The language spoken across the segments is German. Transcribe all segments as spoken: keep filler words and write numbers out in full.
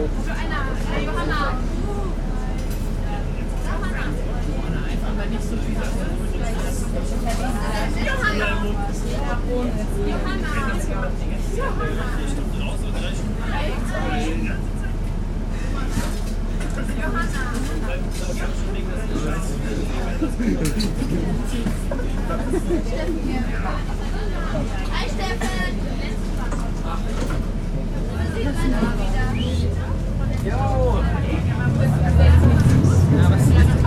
Joanna, äh, Johanna. Aber nicht so viel. Johanna. Johanna. Hi Steffen! Jo! Ja, was ist das?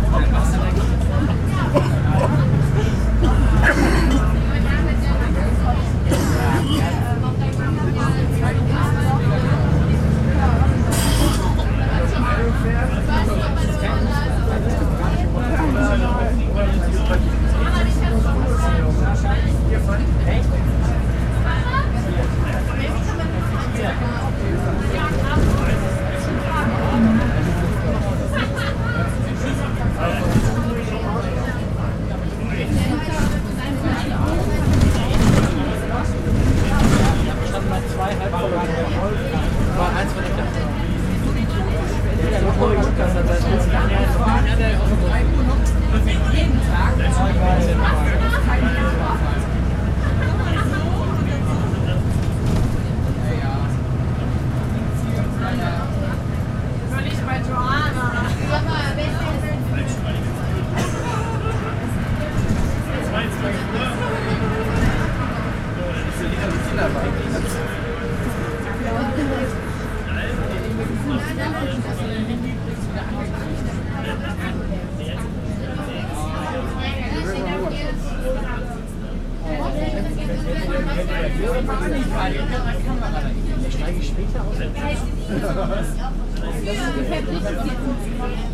Steige ich später aus?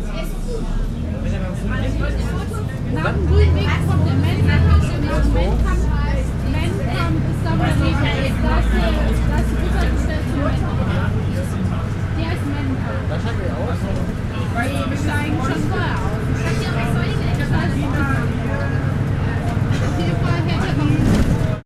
Nach dem grünen Weg kommt der Mensch.